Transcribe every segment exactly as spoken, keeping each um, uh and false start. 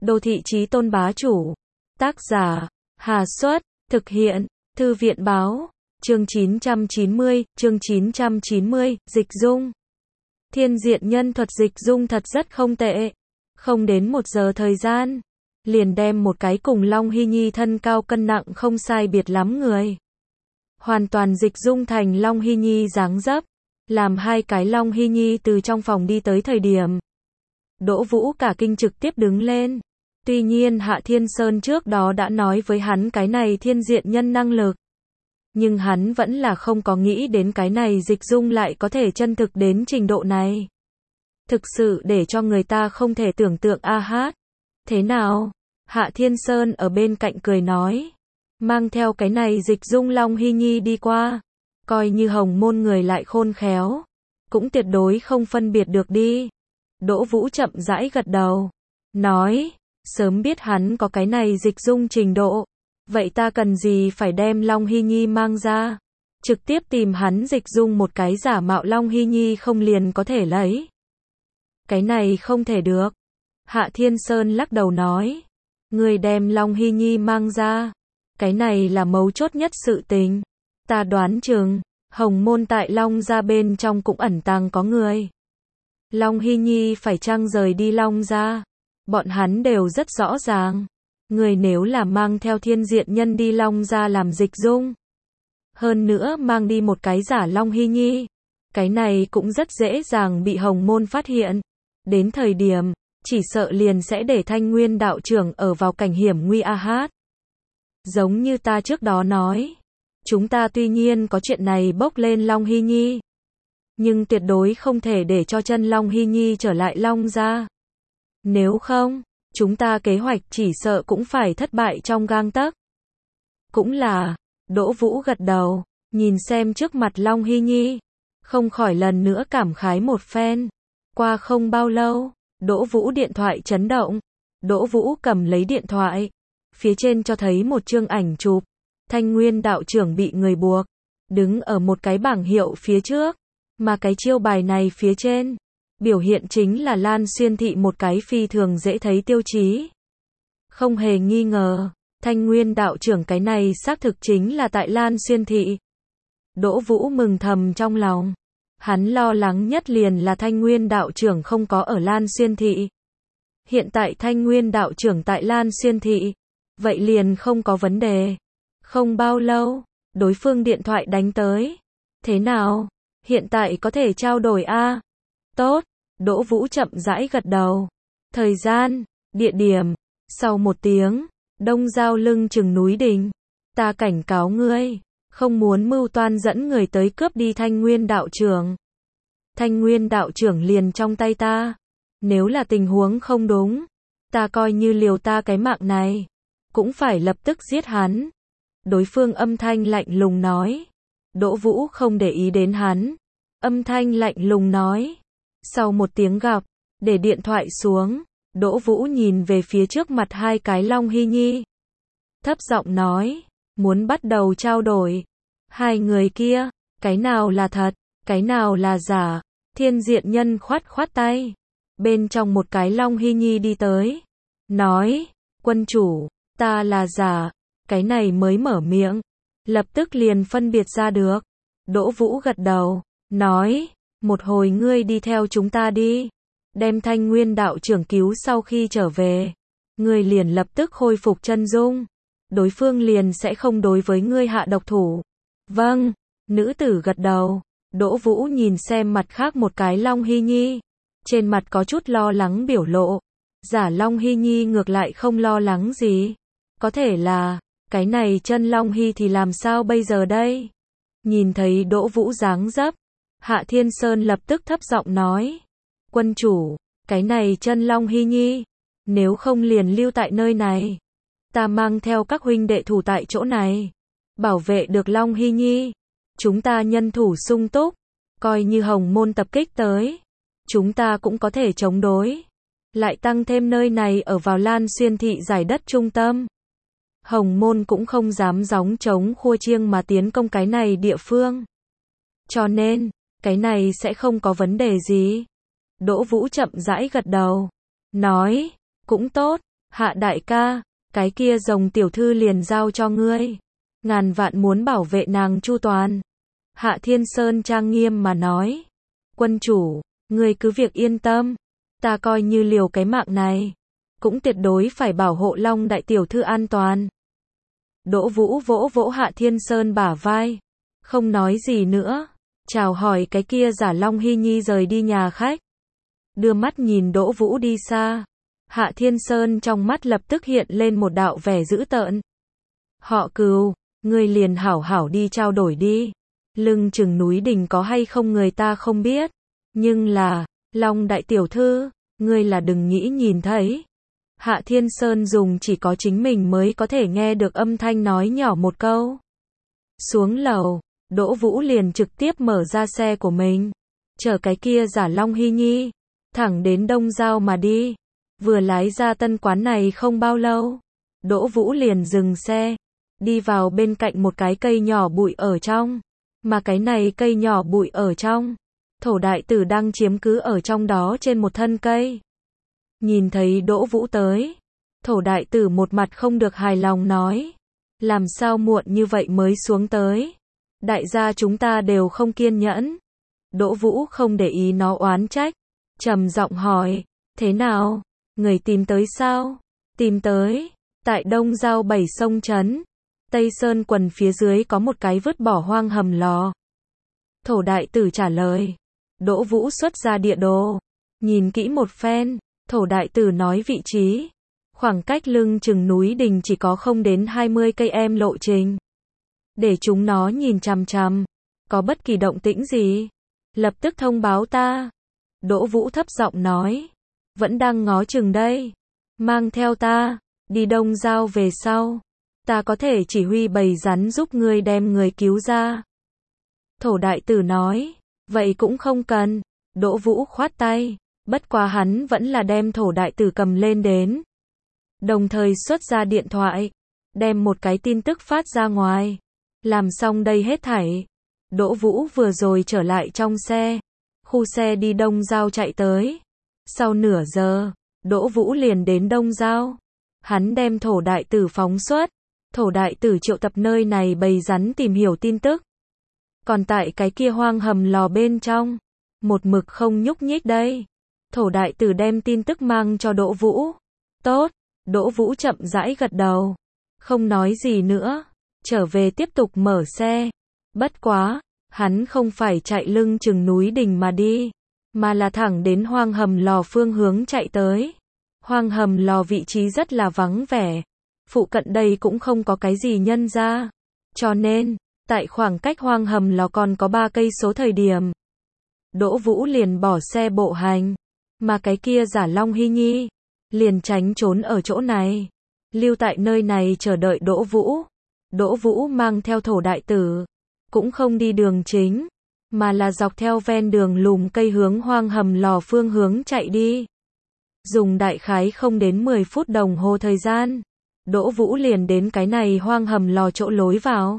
Đô thị chí tôn bá chủ. Tác giả, Hà Xuất, thực hiện, Thư viện báo, chương chín trăm chín mươi, chương chín trăm chín mươi, dịch dung. Thiên diện nhân thuật dịch dung thật rất không tệ. Không đến một giờ thời gian, liền đem một cái cùng Long Hy Nhi thân cao cân nặng không sai biệt lắm người. Hoàn toàn dịch dung thành Long Hy Nhi dáng dấp, làm hai cái Long Hy Nhi từ trong phòng đi tới thời điểm. Đỗ Vũ cả kinh trực tiếp đứng lên. Tuy nhiên Hạ Thiên Sơn trước đó đã nói với hắn cái này thiên diện nhân năng lực. Nhưng hắn vẫn là không có nghĩ đến cái này dịch dung lại có thể chân thực đến trình độ này. Thực sự để cho người ta không thể tưởng tượng a hát. Thế nào? Hạ Thiên Sơn ở bên cạnh cười nói. Mang theo cái này dịch dung Long Hy Nhi đi qua. Coi như Hồng Môn người lại khôn khéo. Cũng tuyệt đối không phân biệt được đi. Đỗ Vũ chậm rãi gật đầu. Nói. Sớm biết hắn có cái này dịch dung trình độ. Vậy ta cần gì phải đem Long Hy Nhi mang ra? Trực tiếp tìm hắn dịch dung một cái giả mạo Long Hy Nhi không liền có thể lấy. Cái này không thể được. Hạ Thiên Sơn lắc đầu nói. Người đem Long Hy Nhi mang ra. Cái này là mấu chốt nhất sự tình. Ta đoán chừng, Hồng Môn tại Long gia bên trong cũng ẩn tàng có người. Long Hy Nhi phải chăng rời đi Long gia? Bọn hắn đều rất rõ ràng. Người nếu là mang theo thiên diện nhân đi Long gia làm dịch dung. Hơn nữa mang đi một cái giả Long Hy Nhi. Cái này cũng rất dễ dàng bị Hồng Môn phát hiện. Đến thời điểm, chỉ sợ liền sẽ để Thanh Nguyên đạo trưởng ở vào cảnh hiểm nguy a hát. Giống như ta trước đó nói. Chúng ta tuy nhiên có chuyện này bốc lên Long Hy Nhi. Nhưng tuyệt đối không thể để cho chân Long Hy Nhi trở lại Long gia. Nếu không, chúng ta kế hoạch chỉ sợ cũng phải thất bại trong gang tấc. Cũng là, Đỗ Vũ gật đầu, nhìn xem trước mặt Long Hy Nhi, không khỏi lần nữa cảm khái một phen. Qua không bao lâu, Đỗ Vũ điện thoại chấn động. Đỗ Vũ cầm lấy điện thoại, phía trên cho thấy một chương ảnh chụp. Thanh Nguyên đạo trưởng bị người buộc, đứng ở một cái bảng hiệu phía trước, mà cái chiêu bài này phía trên, biểu hiện chính là Lan Xuyên thị một cái phi thường dễ thấy tiêu chí. Không hề nghi ngờ, Thanh Nguyên đạo trưởng cái này xác thực chính là tại Lan Xuyên thị. Đỗ Vũ mừng thầm trong lòng. Hắn lo lắng nhất liền là Thanh Nguyên đạo trưởng không có ở Lan Xuyên thị. Hiện tại Thanh Nguyên đạo trưởng tại Lan Xuyên thị, vậy liền không có vấn đề. Không bao lâu, đối phương điện thoại đánh tới. Thế nào? Hiện tại có thể trao đổi a? Tốt, Đỗ Vũ chậm rãi gật đầu. Thời gian, địa điểm, sau một tiếng, Đông Giao lưng chừng núi đình. Ta cảnh cáo ngươi, không muốn mưu toan dẫn người tới cướp đi Thanh Nguyên đạo trưởng. Thanh Nguyên đạo trưởng liền trong tay ta. Nếu là tình huống không đúng, ta coi như liều ta cái mạng này, cũng phải lập tức giết hắn. Đối phương âm thanh lạnh lùng nói. Đỗ Vũ không để ý đến hắn. Âm thanh lạnh lùng nói. Sau một tiếng gặp, để điện thoại xuống, Đỗ Vũ nhìn về phía trước mặt hai cái Long Hy Nhi. Thấp giọng nói, muốn bắt đầu trao đổi. Hai người kia, cái nào là thật, cái nào là giả. Thiên diện nhân khoát khoát tay. Bên trong một cái Long Hy Nhi đi tới. Nói, quân chủ, ta là giả. Cái này mới mở miệng. Lập tức liền phân biệt ra được. Đỗ Vũ gật đầu, nói, một hồi ngươi đi theo chúng ta đi. Đem Thanh Nguyên đạo trưởng cứu sau khi trở về. Ngươi liền lập tức khôi phục chân dung. Đối phương liền sẽ không đối với ngươi hạ độc thủ. Vâng, nữ tử gật đầu. Đỗ Vũ nhìn xem mặt khác một cái Long Hy Nhi. Trên mặt có chút lo lắng biểu lộ. Giả Long Hy Nhi ngược lại không lo lắng gì. Có thể là, cái này chân Long Hy thì làm sao bây giờ đây? Nhìn thấy Đỗ Vũ dáng dấp, Hạ Thiên Sơn lập tức thấp giọng nói. Quân chủ, cái này chân Long Hy Nhi, nếu không liền lưu tại nơi này. Ta mang theo các huynh đệ thủ tại chỗ này. Bảo vệ được Long Hy Nhi. Chúng ta nhân thủ sung túc. Coi như Hồng Môn tập kích tới. Chúng ta cũng có thể chống đối. Lại tăng thêm nơi này ở vào Lan Xuyên thị giải đất trung tâm. Hồng Môn cũng không dám gióng trống khua chiêng mà tiến công cái này địa phương. Cho nên, cái này sẽ không có vấn đề gì. Đỗ Vũ chậm rãi gật đầu. Nói, cũng tốt. Hạ đại ca, cái kia rồng tiểu thư liền giao cho ngươi. Ngàn vạn muốn bảo vệ nàng chu toàn. Hạ Thiên Sơn trang nghiêm mà nói. Quân chủ, ngươi cứ việc yên tâm. Ta coi như liều cái mạng này. Cũng tuyệt đối phải bảo hộ Long đại tiểu thư an toàn. Đỗ Vũ vỗ vỗ Hạ Thiên Sơn bả vai. Không nói gì nữa. Chào hỏi cái kia giả Long Hy Nhi rời đi nhà khách. Đưa mắt nhìn Đỗ Vũ đi xa. Hạ Thiên Sơn trong mắt lập tức hiện lên một đạo vẻ dữ tợn. Họ Cừu, ngươi liền hảo hảo đi trao đổi đi. Lưng chừng núi đình có hay không người ta không biết. Nhưng là, Long đại tiểu thư, ngươi là đừng nghĩ nhìn thấy. Hạ Thiên Sơn dùng chỉ có chính mình mới có thể nghe được âm thanh nói nhỏ một câu. Xuống lầu, Đỗ Vũ liền trực tiếp mở ra xe của mình. Chở cái kia giả Long Hy Nhi. Thẳng đến Đông Giao mà đi. Vừa lái ra tân quán này không bao lâu. Đỗ Vũ liền dừng xe. Đi vào bên cạnh một cái cây nhỏ bụi ở trong. Mà cái này cây nhỏ bụi ở trong. Thổ đại tử đang chiếm cứ ở trong đó trên một thân cây. Nhìn thấy Đỗ Vũ tới. Thổ đại tử một mặt không được hài lòng nói. Làm sao muộn như vậy mới xuống tới. Đại gia chúng ta đều không kiên nhẫn. Đỗ Vũ không để ý nó oán trách. Trầm giọng hỏi. Thế nào? Người tìm tới sao? Tìm tới. Tại Đông Giao bảy sông trấn. Tây Sơn quần phía dưới có một cái vứt bỏ hoang hầm lò. Thổ đại tử trả lời. Đỗ Vũ xuất ra địa đồ. Nhìn kỹ một phen. Thổ đại tử nói vị trí. Khoảng cách lưng chừng núi đình chỉ có không đến hai mươi cây em lộ trình. Để chúng nó nhìn chằm chằm. Có bất kỳ động tĩnh gì? Lập tức thông báo ta. Đỗ Vũ thấp giọng nói. Vẫn đang ngó chừng đây. Mang theo ta. Đi Đông Giao về sau. Ta có thể chỉ huy bầy rắn giúp ngươi đem người cứu ra. Thổ đại tử nói. Vậy cũng không cần. Đỗ Vũ khoát tay. Bất quá hắn vẫn là đem thổ đại tử cầm lên đến. Đồng thời xuất ra điện thoại. Đem một cái tin tức phát ra ngoài. Làm xong đây hết thảy. Đỗ Vũ vừa rồi trở lại trong xe. Khu xe đi Đông Giao chạy tới. Sau nửa giờ, Đỗ Vũ liền đến Đông Giao. Hắn đem thổ đại tử phóng xuất. Thổ đại tử triệu tập nơi này bầy rắn tìm hiểu tin tức. Còn tại cái kia hoang hầm lò bên trong. Một mực không nhúc nhích đây. Thổ đại tử đem tin tức mang cho Đỗ Vũ. Tốt. Đỗ Vũ chậm rãi gật đầu. Không nói gì nữa. Trở về tiếp tục mở xe. Bất quá. Hắn không phải chạy lưng chừng núi đình mà đi. Mà là thẳng đến hoang hầm lò phương hướng chạy tới. Hoang hầm lò vị trí rất là vắng vẻ. Phụ cận đây cũng không có cái gì nhân ra. Cho nên, tại khoảng cách hoang hầm lò còn có ba cây số thời điểm. Đỗ Vũ liền bỏ xe bộ hành. Mà cái kia giả Long Hy Nhi. Liền tránh trốn ở chỗ này. Lưu tại nơi này chờ đợi Đỗ Vũ. Đỗ Vũ mang theo thổ đại tử. Cũng không đi đường chính. Mà là dọc theo ven đường lùm cây hướng hoang hầm lò phương hướng chạy đi. Dùng đại khái không đến mười phút đồng hồ thời gian. Đỗ Vũ liền đến cái này hoang hầm lò chỗ lối vào.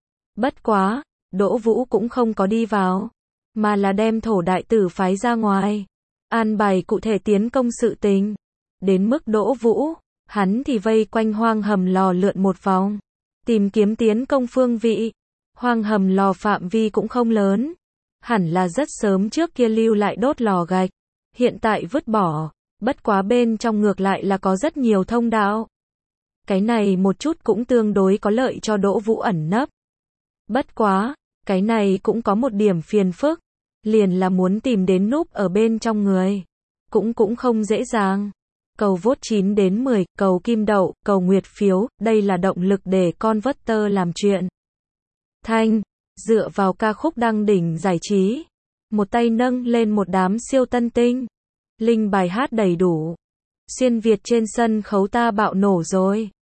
Bất quá, Đỗ Vũ cũng không có đi vào. Mà là đem thổ đại tử phái ra ngoài. An bài cụ thể tiến công sự tình. Đến mức Đỗ Vũ, hắn thì vây quanh hoang hầm lò lượn một vòng. Tìm kiếm tiến công phương vị. Hoang hầm lò phạm vi cũng không lớn. Hẳn là rất sớm trước kia lưu lại đốt lò gạch. Hiện tại vứt bỏ. Bất quá bên trong ngược lại là có rất nhiều thông đạo. Cái này một chút cũng tương đối có lợi cho Đỗ Vũ ẩn nấp. Bất quá, cái này cũng có một điểm phiền phức. Liền là muốn tìm đến núp ở bên trong người. Cũng cũng không dễ dàng. Cầu vote chín đến mười, cầu kim đậu, cầu nguyệt phiếu, đây là động lực để con vớt tơ làm chuyện. Thanh, dựa vào ca khúc đăng đỉnh giải trí. Một tay nâng lên một đám siêu tân tinh. Linh bài hát đầy đủ. Xuyên Việt trên sân khấu ta bạo nổ rồi.